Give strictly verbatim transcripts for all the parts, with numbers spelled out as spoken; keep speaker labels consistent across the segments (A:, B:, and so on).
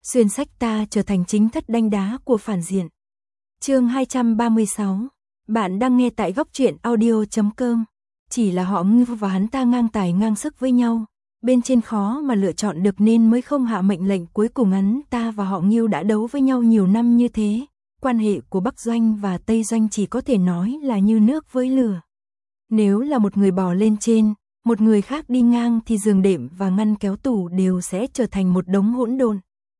A: xuyên sách ta trở thành chính thất đanh đá của phản diện. Chương hai trăm ba mươi sáu. Bạn đang nghe tại góc truyện audio chấm com. Chỉ là họ Ngưu và hắn ta ngang tài ngang sức với nhau, bên trên khó mà lựa chọn được nên mới không hạ mệnh lệnh. Cuối cùng hắn ta và họ Ngưu đã đấu với nhau nhiều năm như thế, quan hệ của Bắc Doanh và Tây Doanh chỉ có thể nói là như nước với lửa. Nếu là một người bò lên trên, một người khác đi ngang thì giường đệm và ngăn kéo tủ đều sẽ trở thành một đống hỗn độn.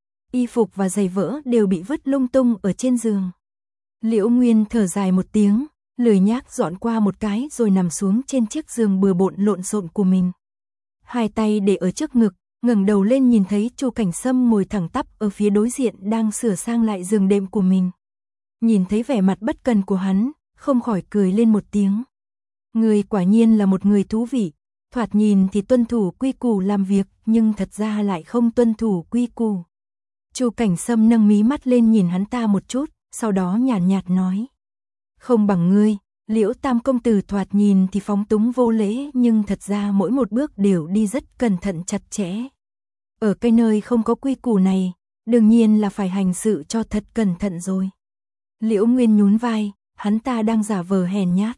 A: Y phục và giày vỡ đều bị vứt lung tung ở trên giường. Liễu Nguyên thở dài một tiếng, lười nhác dọn qua một cái rồi nằm xuống trên chiếc giường bừa bộn lộn xộn của mình. Hai tay để ở trước ngực, ngẩng đầu lên nhìn thấy Chu Cảnh Sâm ngồi thẳng tắp ở phía đối diện đang sửa sang lại giường đệm của mình. Nhìn thấy vẻ mặt bất cần của hắn, không khỏi cười lên một tiếng. Người quả nhiên là một người thú vị, thoạt nhìn thì tuân thủ quy củ làm việc nhưng thật ra lại không tuân thủ quy củ. Chu Cảnh Sâm nâng mí mắt lên nhìn hắn ta một chút, sau đó nhàn nhạt, nhạt nói. Không bằng ngươi, Liễu Tam công tử thoạt nhìn thì phóng túng vô lễ nhưng thật ra mỗi một bước đều đi rất cẩn thận chặt chẽ. Ở cái nơi không có quy củ này, đương nhiên là phải hành sự cho thật cẩn thận rồi. Liễu Nguyên nhún vai, hắn ta đang giả vờ hèn nhát.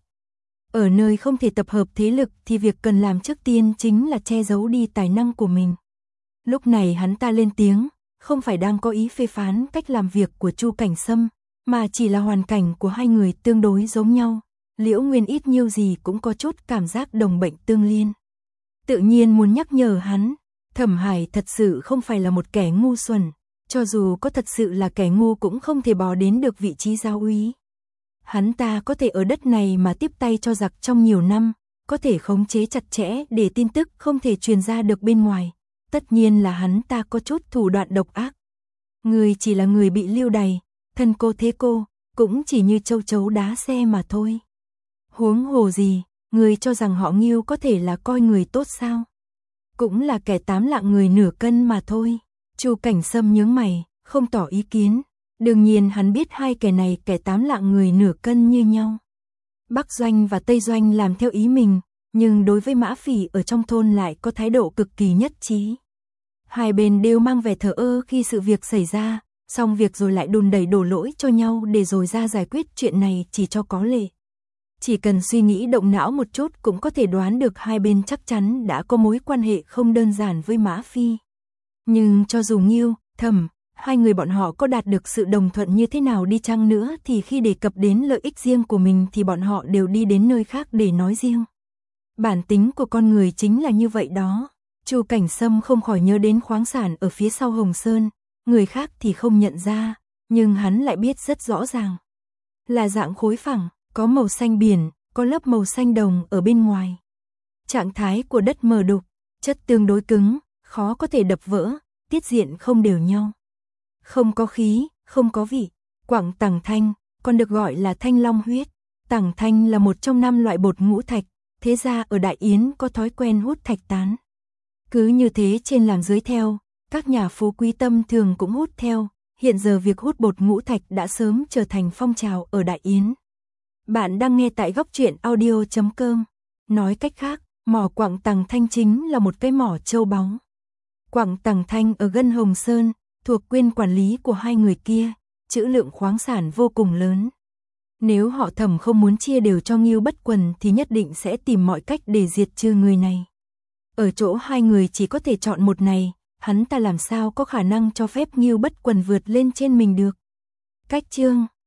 A: Ở nơi không thể tập hợp thế lực thì việc cần làm trước tiên chính là che giấu đi tài năng của mình. Lúc này hắn ta lên tiếng, không phải đang có ý phê phán cách làm việc của Chu Cảnh Sâm, mà chỉ là hoàn cảnh của hai người tương đối giống nhau. Liễu Nguyên ít nhiều gì cũng có chút cảm giác đồng bệnh tương liên. Tự nhiên muốn nhắc nhở hắn, Thẩm Hải thật sự không phải là một kẻ ngu xuẩn, cho dù có thật sự là kẻ ngu cũng không thể bò đến được vị trí giáo úy. Hắn ta có thể ở đất này mà tiếp tay cho giặc trong nhiều năm, có thể khống chế chặt chẽ để tin tức không thể truyền ra được bên ngoài. Tất nhiên là hắn ta có chút thủ đoạn độc ác. Người chỉ là người bị lưu đày, thân cô thế cô, cũng chỉ như châu chấu đá xe mà thôi. Huống hồ gì, người cho rằng họ Ngưu có thể là coi người tốt sao? Cũng là kẻ tám lạng người nửa cân mà thôi. Chu Cảnh Sâm nhướng mày, không tỏ ý kiến. Đương nhiên hắn biết hai kẻ này kẻ tám lạng người nửa cân như nhau. Bắc Doanh và Tây Doanh làm theo ý mình, nhưng đối với Mã Phỉ ở trong thôn lại có thái độ cực kỳ nhất trí. Hai bên đều mang vẻ thờ ơ khi sự việc xảy ra, xong việc rồi lại đùn đẩy đổ lỗi cho nhau để rồi ra giải quyết chuyện này chỉ cho có lệ. Chỉ cần suy nghĩ động não một chút cũng có thể đoán được hai bên chắc chắn đã có mối quan hệ không đơn giản với Mã Phi. Nhưng cho dù Ngưu, Thẩm, hai người bọn họ có đạt được sự đồng thuận như thế nào đi chăng nữa thì khi đề cập đến lợi ích riêng của mình thì bọn họ đều đi đến nơi khác để nói riêng. Bản tính của con người chính là như vậy đó. Chu Cảnh Sâm không khỏi nhớ đến khoáng sản ở phía sau Hồng Sơn, người khác thì không nhận ra, nhưng hắn lại biết rất rõ ràng. Là dạng khối phẳng, có màu xanh biển, có lớp màu xanh đồng ở bên ngoài. Trạng thái của đất mờ đục, chất tương đối cứng, khó có thể đập vỡ, tiết diện không đều nhau. Không có khí, không có vị. Quặng tằng thanh, còn được gọi là thanh long huyết. Tằng thanh là một trong năm loại bột ngũ thạch, thế ra ở Đại Yến có thói quen hút thạch tán. Cứ như thế trên làm dưới theo, các nhà phú quý tâm thường cũng hút theo, hiện giờ việc hút bột ngũ thạch đã sớm trở thành phong trào ở Đại Yến. Bạn đang nghe tại góc truyện audio chấm com. Nói cách khác, mỏ quặng tằng thanh chính là một cái mỏ châu báu. Quặng tằng thanh ở Gân Hồng Sơn, thuộc quyền quản lý của hai người kia, trữ lượng khoáng sản vô cùng lớn. Nếu họ Thẩm không muốn chia đều cho Ngưu Bất Quần thì nhất định sẽ tìm mọi cách để diệt trừ người này. Ở chỗ hai người chỉ có thể chọn một này, hắn ta làm sao có khả năng cho phép Ngưu Bất Quần vượt lên trên mình được. Cách chương